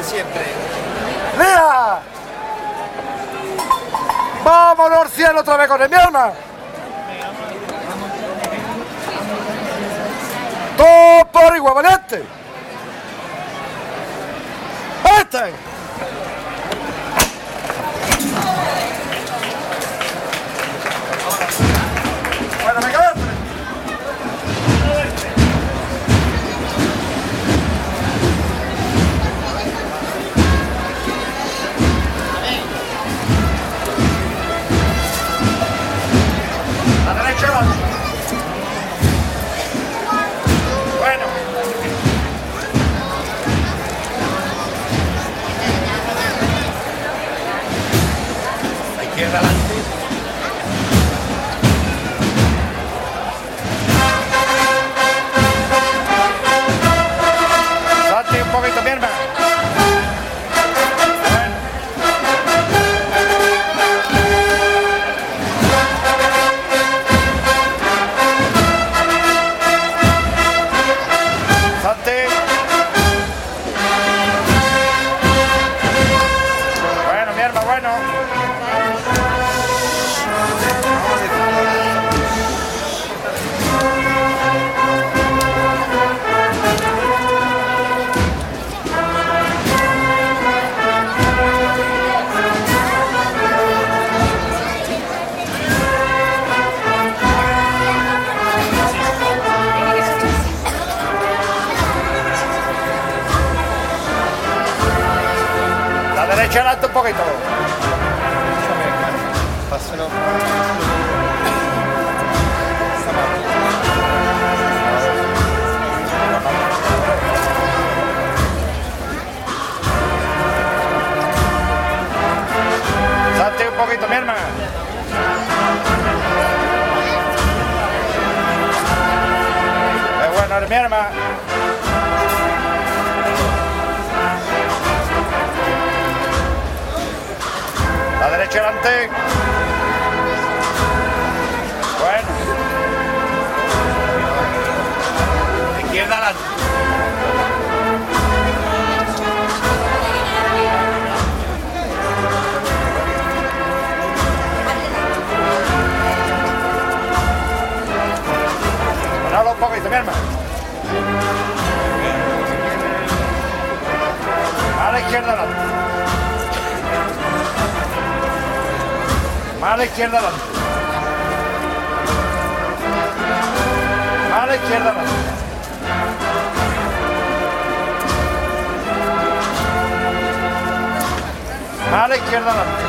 siempre. ¡Mira! ¡Vámonos al cielo otra vez con él, mi alma! ¡Todo por igual, valiente! ¡Este! Bueno, me quedo. La derecha adelante. Bueno. La izquierda adelante. Salte un poquito, mi hermana. Bueno, mi hermano, bueno. La derecha adelante un poquito. Pásalo. Salte un poquito, mi hermana. Es bueno, mi hermana. La derecha adelante. Bueno. La izquierda adelante. Ponalo un poquito, mi hermano. A la izquierda adelante. A la izquierda adelante. A la izquierda adelante. A la izquierda adelante.